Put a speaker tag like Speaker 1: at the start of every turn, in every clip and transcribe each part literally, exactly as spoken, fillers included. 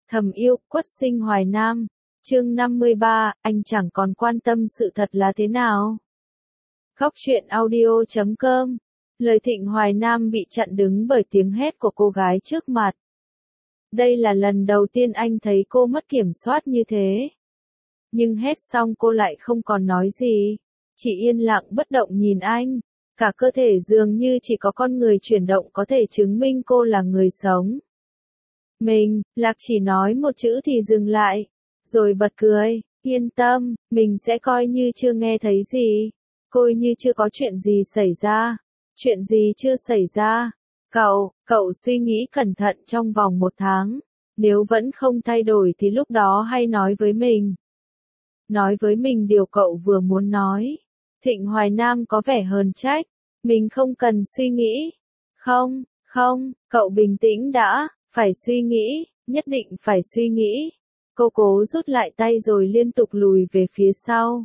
Speaker 1: Thầm yêu, Quất Sinh Hoài Nam. Chương năm mươi ba, anh chẳng còn quan tâm sự thật là thế nào. Khóc chuyện audio chấm com. Lời Thịnh Hoài Nam bị chặn đứng bởi tiếng hét của cô gái trước mặt. Đây là lần đầu tiên anh thấy cô mất kiểm soát như thế. Nhưng hét xong cô lại không còn nói gì. Chỉ yên lặng bất động nhìn anh. Cả cơ thể dường như chỉ có con người chuyển động có thể chứng minh cô là người sống. Mình, Lạc chỉ nói một chữ thì dừng lại. Rồi bật cười, yên tâm, mình sẽ coi như chưa nghe thấy gì. Coi như chưa có chuyện gì xảy ra. Chuyện gì chưa xảy ra. Cậu, cậu suy nghĩ cẩn thận trong vòng một tháng. Nếu vẫn không thay đổi thì lúc đó hãy nói với mình. Nói với mình điều cậu vừa muốn nói. Thịnh Hoài Nam có vẻ hờn trách. Mình không cần suy nghĩ. Không, không, cậu bình tĩnh đã, phải suy nghĩ, nhất định phải suy nghĩ. Cô cố rút lại tay rồi liên tục lùi về phía sau.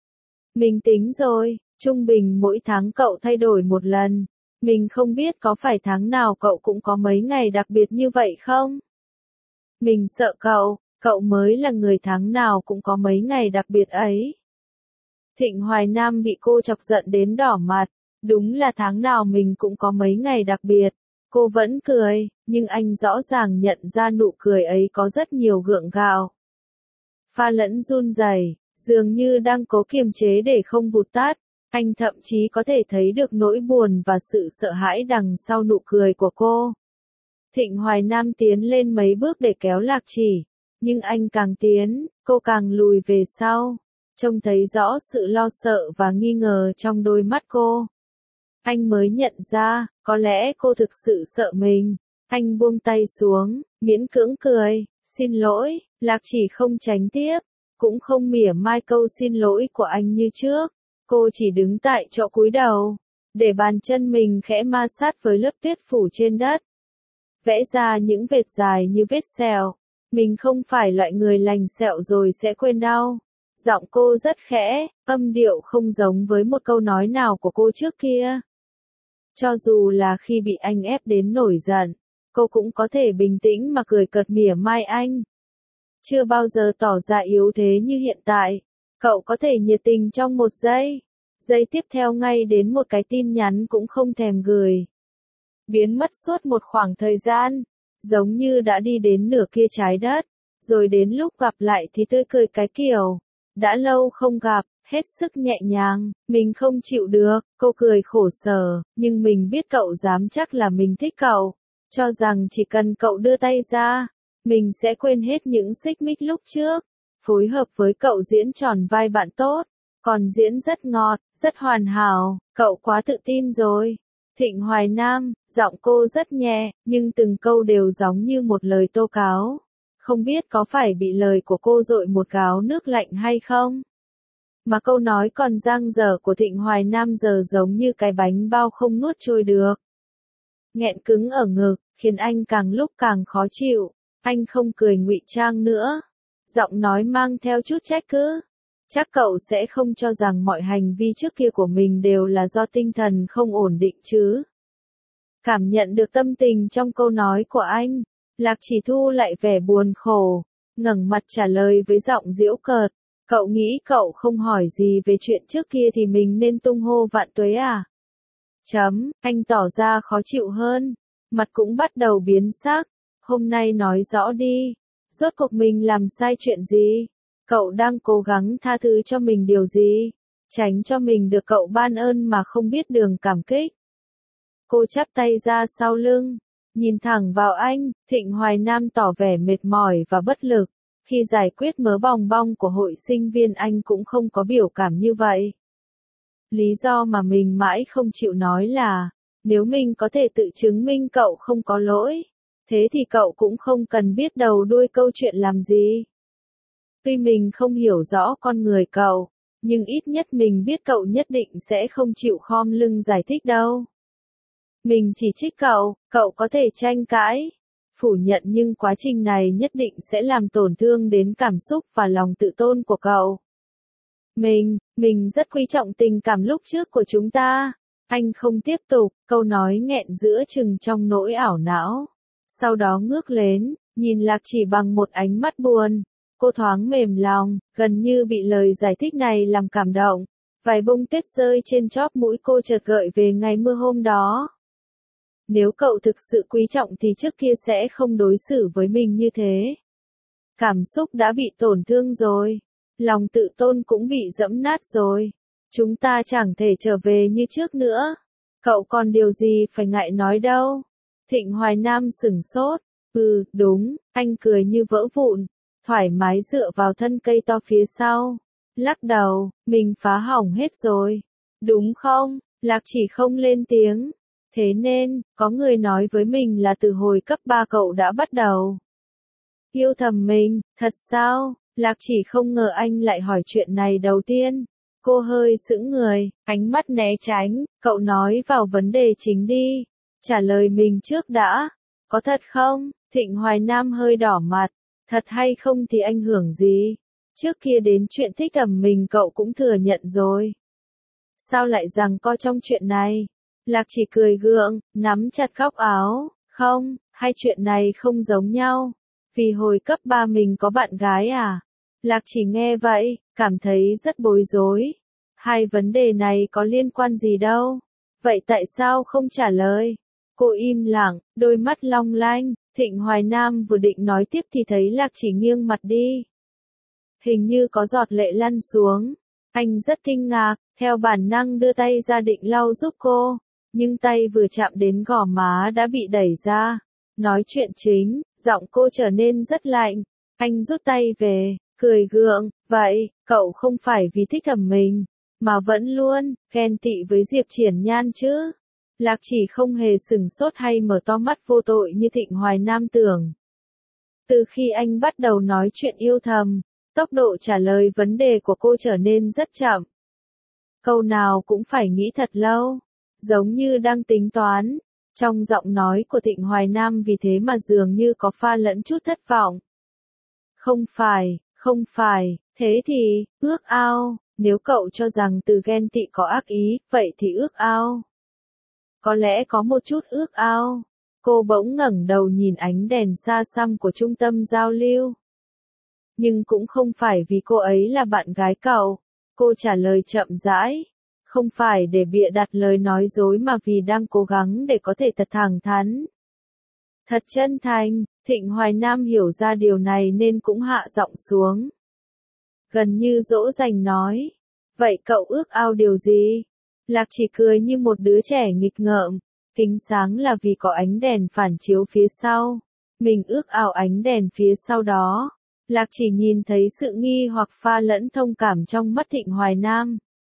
Speaker 1: Mình tính rồi, trung bình mỗi tháng cậu thay đổi một lần. Mình không biết có phải tháng nào cậu cũng có mấy ngày đặc biệt như vậy không? Mình sợ cậu, cậu mới là người tháng nào cũng có mấy ngày đặc biệt ấy. Thịnh Hoài Nam bị cô chọc giận đến đỏ mặt. Đúng là tháng nào mình cũng có mấy ngày đặc biệt. Cô vẫn cười, nhưng anh rõ ràng nhận ra nụ cười ấy có rất nhiều gượng gạo. Pha lẫn run rẩy, dường như đang cố kiềm chế để không vụt tát. Anh thậm chí có thể thấy được nỗi buồn và sự sợ hãi đằng sau nụ cười của cô. Thịnh Hoài Nam tiến lên mấy bước để kéo Lạc Chỉ. Nhưng anh càng tiến, cô càng lùi về sau. Trông thấy rõ sự lo sợ và nghi ngờ trong đôi mắt cô. Anh mới nhận ra, có lẽ cô thực sự sợ mình. Anh buông tay xuống, miễn cưỡng cười, xin lỗi, Lạc Chỉ không tránh tiếp, cũng không mỉa mai câu xin lỗi của anh như trước. Cô chỉ đứng tại chỗ cúi đầu, để bàn chân mình khẽ ma sát với lớp tuyết phủ trên đất. Vẽ ra những vệt dài như vết sẹo. Mình không phải loại người lành sẹo rồi sẽ quên đau. Giọng cô rất khẽ, âm điệu không giống với một câu nói nào của cô trước kia. Cho dù là khi bị anh ép đến nổi giận, cô cũng có thể bình tĩnh mà cười cợt mỉa mai anh. Chưa bao giờ tỏ ra yếu thế như hiện tại. Cậu có thể nhiệt tình trong một giây. Giây tiếp theo ngay đến một cái tin nhắn cũng không thèm gửi. Biến mất suốt một khoảng thời gian. Giống như đã đi đến nửa kia trái đất. Rồi đến lúc gặp lại thì tươi cười cái kiểu. Đã lâu không gặp. Hết sức nhẹ nhàng, mình không chịu được, cô cười khổ sở, nhưng mình biết cậu dám chắc là mình thích cậu, cho rằng chỉ cần cậu đưa tay ra, mình sẽ quên hết những xích mích lúc trước, phối hợp với cậu diễn tròn vai bạn tốt, còn diễn rất ngọt, rất hoàn hảo, cậu quá tự tin rồi. Thịnh Hoài Nam, giọng cô rất nhẹ, nhưng từng câu đều giống như một lời tố cáo, không biết có phải bị lời của cô dội một gáo nước lạnh hay không? Mà câu nói còn dang dở của Thịnh Hoài Nam giờ giống như cái bánh bao không nuốt trôi được. Nghẹn cứng ở ngực, khiến anh càng lúc càng khó chịu. Anh không cười ngụy trang nữa. Giọng nói mang theo chút trách cứ. Chắc cậu sẽ không cho rằng mọi hành vi trước kia của mình đều là do tinh thần không ổn định chứ. Cảm nhận được tâm tình trong câu nói của anh, Lạc Chỉ thu lại vẻ buồn khổ, ngẩng mặt trả lời với giọng giễu cợt. Cậu nghĩ cậu không hỏi gì về chuyện trước kia thì mình nên tung hô vạn tuế à? Chấm, anh tỏ ra khó chịu hơn. Mặt cũng bắt đầu biến sắc. Hôm nay nói rõ đi. Rốt cuộc mình làm sai chuyện gì? Cậu đang cố gắng tha thứ cho mình điều gì? Tránh cho mình được cậu ban ơn mà không biết đường cảm kích. Cô chắp tay ra sau lưng. Nhìn thẳng vào anh, Thịnh Hoài Nam tỏ vẻ mệt mỏi và bất lực. Khi giải quyết mớ bòng bong của hội sinh viên anh cũng không có biểu cảm như vậy. Lý do mà mình mãi không chịu nói là, nếu mình có thể tự chứng minh cậu không có lỗi, thế thì cậu cũng không cần biết đầu đuôi câu chuyện làm gì. Tuy mình không hiểu rõ con người cậu, nhưng ít nhất mình biết cậu nhất định sẽ không chịu khom lưng giải thích đâu. Mình chỉ trích cậu, cậu có thể tranh cãi, phủ nhận nhưng quá trình này nhất định sẽ làm tổn thương đến cảm xúc và lòng tự tôn của cậu. Mình, mình rất quý trọng tình cảm lúc trước của chúng ta. Anh không tiếp tục, câu nói nghẹn giữa chừng trong nỗi ảo não. Sau đó ngước lên, Nhìn Lạc Chỉ bằng một ánh mắt buồn, cô thoáng mềm lòng, gần như bị lời giải thích này làm cảm động. Vài bông tuyết rơi trên chóp mũi cô chợt gợi về ngày mưa hôm đó. Nếu cậu thực sự quý trọng thì trước kia sẽ không đối xử với mình như thế. Cảm xúc đã bị tổn thương rồi. Lòng tự tôn cũng bị dẫm nát rồi. Chúng ta chẳng thể trở về như trước nữa. Cậu còn điều gì phải ngại nói đâu. Thịnh Hoài Nam sửng sốt. Ừ, đúng, anh cười như vỡ vụn. Thoải mái dựa vào thân cây to phía sau. Lắc đầu, mình phá hỏng hết rồi. Đúng không? Lạc Chỉ không lên tiếng. Thế nên, có người nói với mình là từ hồi cấp ba cậu đã bắt đầu yêu thầm mình, thật sao? Lạc Chỉ không ngờ anh lại hỏi chuyện này đầu tiên. Cô hơi sững người, ánh mắt né tránh, cậu nói vào vấn đề chính đi. Trả lời mình trước đã. Có thật không? Thịnh Hoài Nam hơi đỏ mặt. Thật hay không thì ảnh hưởng gì? Trước kia đến chuyện thích ẩm mình cậu cũng thừa nhận rồi. Sao lại giằng co trong chuyện này? Lạc Chỉ cười gượng, nắm chặt góc áo. Không, hai chuyện này không giống nhau. Vì hồi cấp ba mình có bạn gái à? Lạc Chỉ nghe vậy, cảm thấy rất bối rối. Hai vấn đề này có liên quan gì đâu. Vậy tại sao không trả lời? Cô im lặng, đôi mắt long lanh. Thịnh Hoài Nam vừa định nói tiếp thì thấy Lạc Chỉ nghiêng mặt đi. Hình như có giọt lệ lăn xuống. Anh rất kinh ngạc, theo bản năng đưa tay ra định lau giúp cô. Nhưng tay vừa chạm đến gò má đã bị đẩy ra. Nói chuyện chính, giọng cô trở nên rất lạnh. Anh rút tay về, cười gượng. Vậy, cậu không phải vì thích ẩm mình, mà vẫn luôn ghen tị với Diệp Triển Nhan chứ? Lạc Chỉ không hề sửng sốt hay mở to mắt vô tội như Thịnh Hoài Nam tưởng. Từ khi anh bắt đầu nói chuyện yêu thầm, tốc độ trả lời vấn đề của cô trở nên rất chậm. Câu nào cũng phải nghĩ thật lâu, giống như đang tính toán. Trong giọng nói của Thịnh Hoài Nam vì thế mà dường như có pha lẫn chút thất vọng. Không phải, không phải, thế thì, ước ao, nếu cậu cho rằng từ ghen tị có ác ý, vậy thì ước ao. Có lẽ có một chút ước ao. Cô bỗng ngẩng đầu nhìn ánh đèn xa xăm của trung tâm giao lưu. Nhưng cũng không phải vì cô ấy là bạn gái cậu. Cô trả lời chậm rãi. Không phải để bịa đặt lời nói dối mà vì đang cố gắng để có thể thật thẳng thắn. Thật chân thành, Thịnh Hoài Nam hiểu ra điều này nên cũng hạ giọng xuống. Gần như dỗ dành nói. Vậy cậu ước ao điều gì? Lạc Chỉ cười như một đứa trẻ nghịch ngợm. Kính sáng là vì có ánh đèn phản chiếu phía sau. Mình ước ao ánh đèn phía sau đó. Lạc Chỉ nhìn thấy sự nghi hoặc pha lẫn thông cảm trong mắt Thịnh Hoài Nam.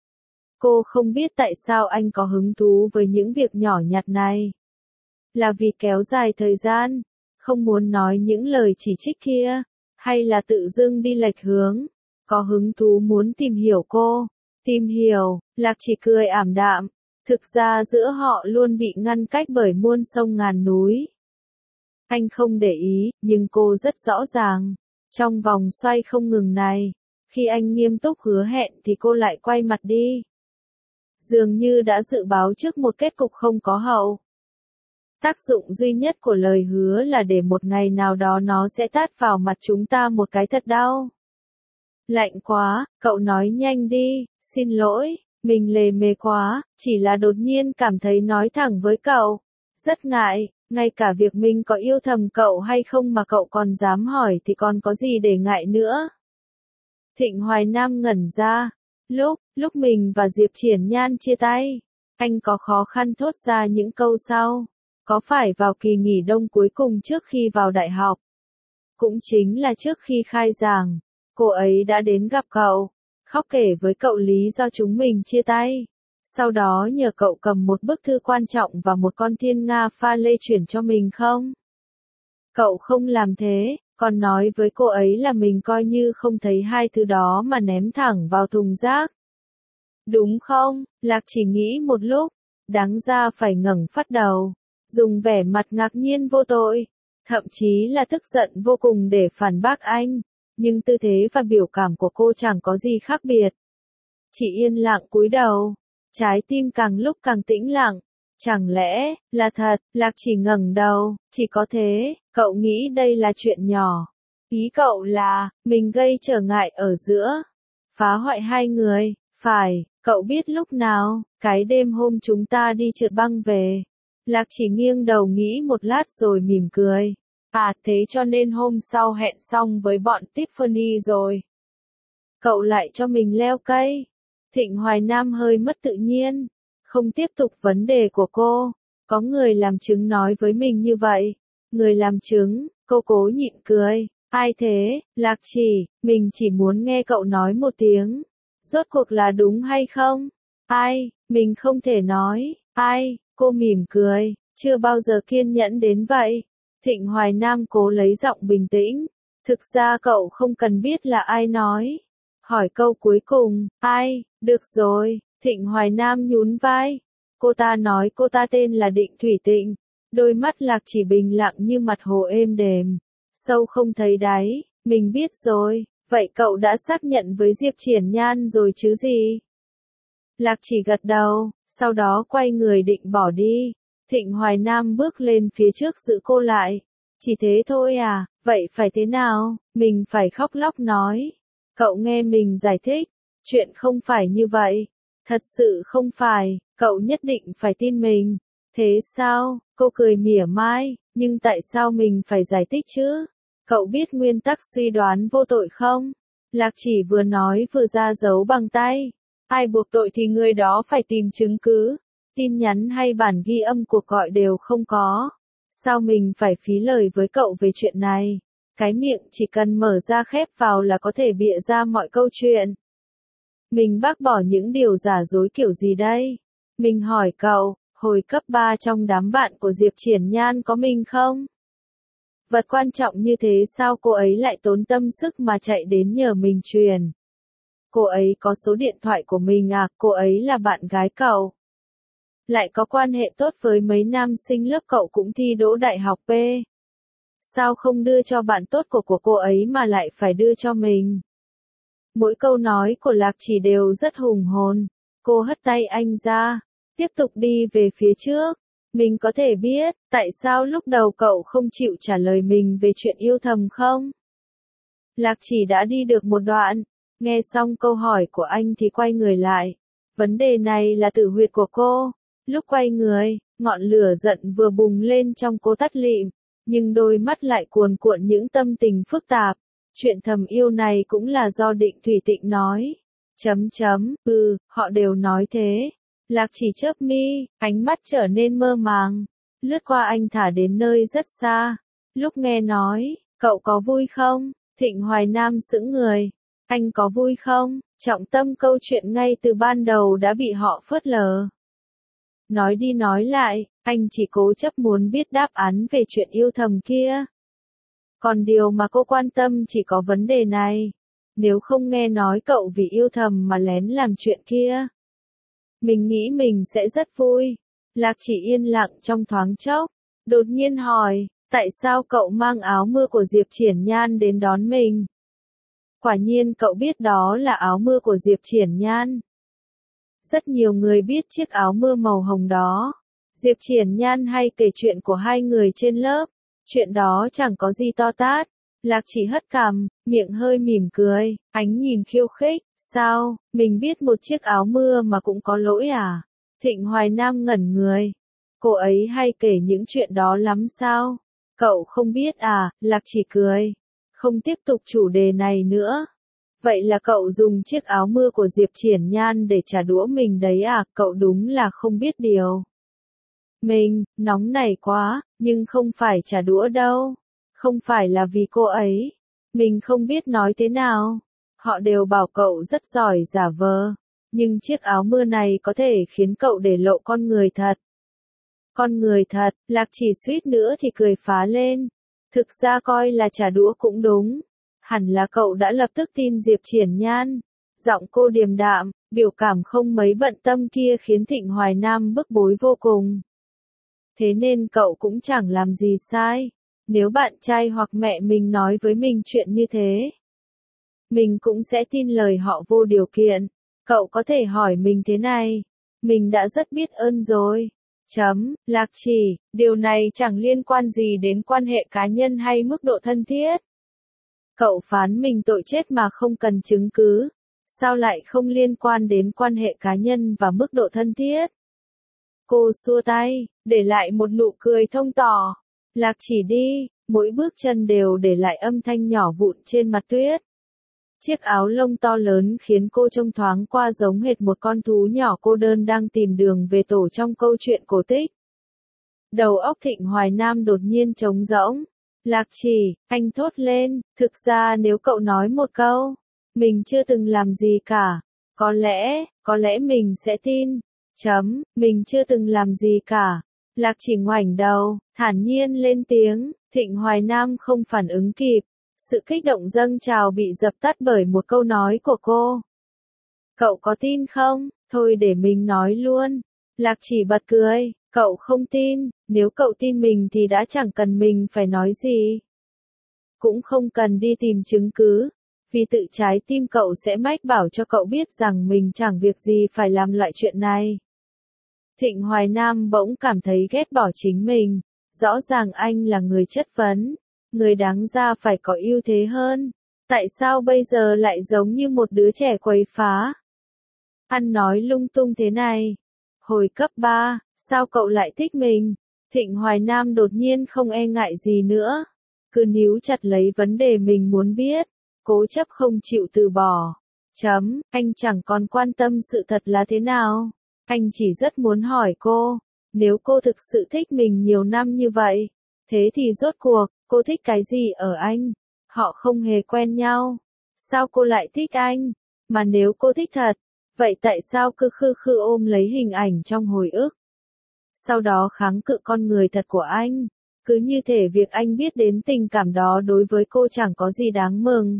Speaker 1: Cô không biết tại sao anh có hứng thú với những việc nhỏ nhặt này. Là vì kéo dài thời gian, không muốn nói những lời chỉ trích kia, hay là tự dưng đi lệch hướng, có hứng thú muốn tìm hiểu cô. Tìm hiểu, Lạc Chỉ cười ảm đạm. Thực ra giữa họ luôn bị ngăn cách bởi muôn sông ngàn núi. Anh không để ý, nhưng cô rất rõ ràng. Trong vòng xoay không ngừng này, khi anh nghiêm túc hứa hẹn thì cô lại quay mặt đi. Dường như đã dự báo trước một kết cục không có hậu. Tác dụng duy nhất của lời hứa là để một ngày nào đó nó sẽ tát vào mặt chúng ta một cái thật đau. Lạnh quá, cậu nói nhanh đi, xin lỗi, mình lề mề quá, chỉ là đột nhiên cảm thấy nói thẳng với cậu. Rất ngại, ngay cả việc mình có yêu thầm cậu hay không mà cậu còn dám hỏi thì còn có gì để ngại nữa. Thịnh Hoài Nam ngẩn ra. Lúc, lúc mình và Diệp Triển Nhan chia tay, anh có khó khăn thốt ra những câu sau. Có phải vào kỳ nghỉ đông cuối cùng trước khi vào đại học? Cũng chính là trước khi khai giảng, cô ấy đã đến gặp cậu, khóc kể với cậu lý do chúng mình chia tay. Sau đó nhờ cậu cầm một bức thư quan trọng và một con thiên nga pha lê chuyển cho mình không? Cậu không làm thế, còn nói với cô ấy là mình coi như không thấy hai thứ đó mà ném thẳng vào thùng rác. Đúng không? Lạc Chỉ nghĩ một lúc, đáng ra phải ngẩng phát đầu, dùng vẻ mặt ngạc nhiên vô tội, thậm chí là tức giận vô cùng để phản bác anh, nhưng tư thế và biểu cảm của cô chẳng có gì khác biệt. Chỉ yên lặng cúi đầu, trái tim càng lúc càng tĩnh lặng, Chẳng lẽ, là thật, Lạc Chỉ ngẩng đầu, chỉ có thế, cậu nghĩ đây là chuyện nhỏ. Ý cậu là, mình gây trở ngại ở giữa, phá hoại hai người, phải, cậu biết lúc nào, cái đêm hôm chúng ta đi trượt băng về. Lạc Chỉ nghiêng đầu nghĩ một lát rồi mỉm cười. À thế cho nên hôm sau hẹn xong với bọn Tiffany rồi. Cậu lại cho mình leo cây. Thịnh Hoài Nam hơi mất tự nhiên. Không tiếp tục vấn đề của cô. Có người làm chứng nói với mình như vậy. Người làm chứng, cô cố nhịn cười. Ai thế, Lạc Chỉ, mình chỉ muốn nghe cậu nói một tiếng. Rốt cuộc là đúng hay không? Ai, mình không thể nói. Ai, cô mỉm cười, chưa bao giờ kiên nhẫn đến vậy. Thịnh Hoài Nam cố lấy giọng bình tĩnh. Thực ra cậu không cần biết là ai nói. Hỏi câu cuối cùng, ai, được rồi, Thịnh Hoài Nam nhún vai. Cô ta nói cô ta tên là Định Thủy Tịnh. Đôi mắt Lạc Chỉ bình lặng như mặt hồ êm đềm. Sâu không thấy đáy, mình biết rồi, vậy cậu đã xác nhận với Diệp Triển Nhan rồi chứ gì? Lạc Chỉ gật đầu, sau đó quay người định bỏ đi. Thịnh Hoài Nam bước lên phía trước giữ cô lại. Chỉ thế thôi à, vậy phải thế nào? Mình phải khóc lóc nói. Cậu nghe mình giải thích, chuyện không phải như vậy. Thật sự không phải, cậu nhất định phải tin mình. Thế sao? Cô cười mỉa mai, nhưng tại sao mình phải giải thích chứ? Cậu biết nguyên tắc suy đoán vô tội không? Lạc Chỉ vừa nói vừa ra dấu bằng tay. Ai buộc tội thì người đó phải tìm chứng cứ. Tin nhắn hay bản ghi âm cuộc gọi đều không có. Sao mình phải phí lời với cậu về chuyện này? Cái miệng chỉ cần mở ra khép vào là có thể bịa ra mọi câu chuyện. Mình bác bỏ những điều giả dối kiểu gì đây? Mình hỏi cậu, hồi cấp ba trong đám bạn của Diệp Triển Nhan có mình không? Vật quan trọng như thế sao cô ấy lại tốn tâm sức mà chạy đến nhờ mình truyền? Cô ấy có số điện thoại của mình à, cô ấy là bạn gái cậu. Lại có quan hệ tốt với mấy nam sinh lớp cậu cũng thi đỗ đại học P. Sao không đưa cho bạn tốt của của cô ấy mà lại phải đưa cho mình? Mỗi câu nói của Lạc Chỉ đều rất hùng hồn. Cô hất tay anh ra, tiếp tục đi về phía trước. Mình có thể biết, tại sao lúc đầu cậu không chịu trả lời mình về chuyện yêu thầm không? Lạc Chỉ đã đi được một đoạn, nghe xong câu hỏi của anh thì quay người lại. Vấn đề này là tử huyệt của cô. Lúc quay người, ngọn lửa giận vừa bùng lên trong cô tắt lịm, nhưng đôi mắt lại cuồn cuộn những tâm tình phức tạp. Chuyện thầm yêu này cũng là do Định Thủy Tịnh nói. Chấm chấm, ừ, họ đều nói thế. Lạc Chỉ chớp mi, ánh mắt trở nên mơ màng. Lướt qua anh thả đến nơi rất xa. Lúc nghe nói, cậu có vui không? Thịnh Hoài Nam sững người. Anh có vui không? Trọng tâm câu chuyện ngay từ ban đầu đã bị họ phớt lờ. Nói đi nói lại, anh chỉ cố chấp muốn biết đáp án về chuyện yêu thầm kia. Còn điều mà cô quan tâm chỉ có vấn đề này. Nếu không nghe nói cậu vì yêu thầm mà lén làm chuyện kia, mình nghĩ mình sẽ rất vui. Lạc Chỉ yên lặng trong thoáng chốc, đột nhiên hỏi, tại sao cậu mang áo mưa của Diệp Triển Nhan đến đón mình? Quả nhiên cậu biết đó là áo mưa của Diệp Triển Nhan. Rất nhiều người biết chiếc áo mưa màu hồng đó. Diệp Triển Nhan hay kể chuyện của hai người trên lớp. Chuyện đó chẳng có gì to tát. Lạc Chỉ hất cằm, miệng hơi mỉm cười, ánh nhìn khiêu khích. Sao, mình biết một chiếc áo mưa mà cũng có lỗi à? Thịnh Hoài Nam ngẩn người. Cô ấy hay kể những chuyện đó lắm sao? Cậu không biết à? Lạc Chỉ cười. Không tiếp tục chủ đề này nữa. Vậy là cậu dùng chiếc áo mưa của Diệp Triển Nhan để trả đũa mình đấy à? Cậu đúng là không biết điều. Mình, nóng nảy quá, nhưng không phải trả đũa đâu. Không phải là vì cô ấy. Mình không biết nói thế nào. Họ đều bảo cậu rất giỏi giả vờ. Nhưng chiếc áo mưa này có thể khiến cậu để lộ con người thật. Con người thật, Lạc Chỉ suýt nữa thì cười phá lên. Thực ra coi là trả đũa cũng đúng. Hẳn là cậu đã lập tức tin Diệp Triển Nhan. Giọng cô điềm đạm, biểu cảm không mấy bận tâm kia khiến Thịnh Hoài Nam bức bối vô cùng. Thế nên cậu cũng chẳng làm gì sai. Nếu bạn trai hoặc mẹ mình nói với mình chuyện như thế, mình cũng sẽ tin lời họ vô điều kiện. Cậu có thể hỏi mình thế này. Mình đã rất biết ơn rồi. Chấm, Lạc Chỉ, điều này chẳng liên quan gì đến quan hệ cá nhân hay mức độ thân thiết. Cậu phán mình tội chết mà không cần chứng cứ. Sao lại không liên quan đến quan hệ cá nhân và mức độ thân thiết? Cô xua tay, để lại một nụ cười thông tỏ. Lạc Chỉ đi, mỗi bước chân đều để lại âm thanh nhỏ vụn trên mặt tuyết. Chiếc áo lông to lớn khiến cô trông thoáng qua giống hệt một con thú nhỏ cô đơn đang tìm đường về tổ trong câu chuyện cổ tích. Đầu óc Thịnh Hoài Nam đột nhiên trống rỗng. Lạc Chỉ, anh thốt lên, thực ra nếu cậu nói một câu, mình chưa từng làm gì cả, có lẽ, có lẽ mình sẽ tin. Chấm, mình chưa từng làm gì cả. Lạc Chỉ ngoảnh đầu, thản nhiên lên tiếng, Thịnh Hoài Nam không phản ứng kịp. Sự kích động dâng trào bị dập tắt bởi một câu nói của cô. Cậu có tin không? Thôi để mình nói luôn. Lạc Chỉ bật cười, cậu không tin, nếu cậu tin mình thì đã chẳng cần mình phải nói gì. Cũng không cần đi tìm chứng cứ, vì tự trái tim cậu sẽ mách bảo cho cậu biết rằng mình chẳng việc gì phải làm loại chuyện này. Thịnh Hoài Nam bỗng cảm thấy ghét bỏ chính mình, rõ ràng anh là người chất vấn. Người đáng ra phải có ưu thế hơn. Tại sao bây giờ lại giống như một đứa trẻ quấy phá? Ăn nói lung tung thế này. Hồi cấp ba, sao cậu lại thích mình? Thịnh Hoài Nam đột nhiên không e ngại gì nữa. Cứ níu chặt lấy vấn đề mình muốn biết. Cố chấp không chịu từ bỏ. Chấm, anh chẳng còn quan tâm sự thật là thế nào. Anh chỉ rất muốn hỏi cô. Nếu cô thực sự thích mình nhiều năm như vậy. Thế thì rốt cuộc, cô thích cái gì ở anh? Họ không hề quen nhau. Sao cô lại thích anh? Mà nếu cô thích thật, vậy tại sao cứ khư khư ôm lấy hình ảnh trong hồi ức? Sau đó kháng cự con người thật của anh. Cứ như thể việc anh biết đến tình cảm đó đối với cô chẳng có gì đáng mừng.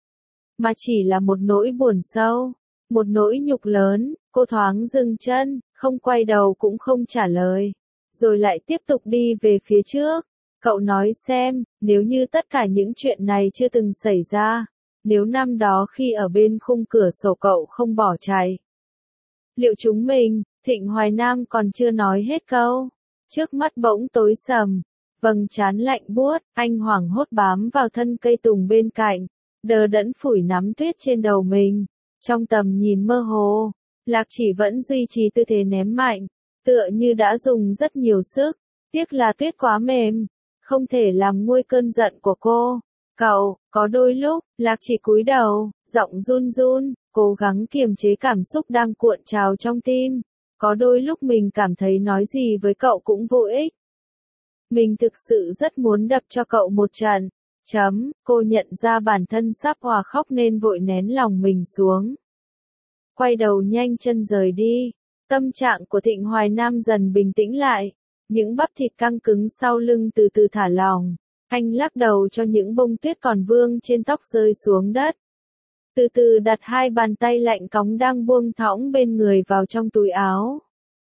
Speaker 1: Mà chỉ là một nỗi buồn sâu, một nỗi nhục lớn. Cô thoáng dừng chân, không quay đầu cũng không trả lời. Rồi lại tiếp tục đi về phía trước. Cậu nói xem, nếu như tất cả những chuyện này chưa từng xảy ra, nếu năm đó khi ở bên khung cửa sổ cậu không bỏ chạy, liệu chúng mình, Thịnh Hoài Nam còn chưa nói hết câu. Trước mắt bỗng tối sầm, vầng trán lạnh buốt, anh hoảng hốt bám vào thân cây tùng bên cạnh, đờ đẫn phủi nắm tuyết trên đầu mình. Trong tầm nhìn mơ hồ, Lạc Chỉ vẫn duy trì tư thế ném mạnh, tựa như đã dùng rất nhiều sức, tiếc là tuyết quá mềm. Không thể làm nguôi cơn giận của cô. Cậu, có đôi lúc, Lạc Chỉ cúi đầu, giọng run run, cố gắng kiềm chế cảm xúc đang cuộn trào trong tim. Có đôi lúc mình cảm thấy nói gì với cậu cũng vô ích. Mình thực sự rất muốn đập cho cậu một trận. Chấm, cô nhận ra bản thân sắp hòa khóc nên vội nén lòng mình xuống. Quay đầu nhanh chân rời đi. Tâm trạng của Thịnh Hoài Nam dần bình tĩnh lại. Những bắp thịt căng cứng sau lưng từ từ thả lỏng. Anh lắc đầu cho những bông tuyết còn vương trên tóc rơi xuống đất. Từ từ đặt hai bàn tay lạnh cóng đang buông thõng bên người vào trong túi áo.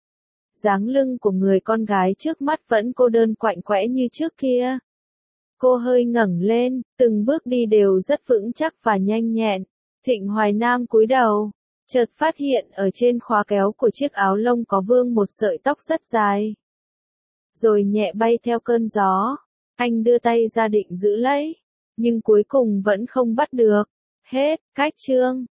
Speaker 1: Dáng lưng của người con gái trước mắt vẫn cô đơn quạnh quẽ như trước kia. Cô hơi ngẩng lên, từng bước đi đều rất vững chắc và nhanh nhẹn. Thịnh Hoài Nam cúi đầu, chợt phát hiện ở trên khóa kéo của chiếc áo lông có vương một sợi tóc rất dài. Rồi nhẹ bay theo cơn gió. Anh đưa tay ra định giữ lấy, nhưng cuối cùng vẫn không bắt được. Hết, cách chương.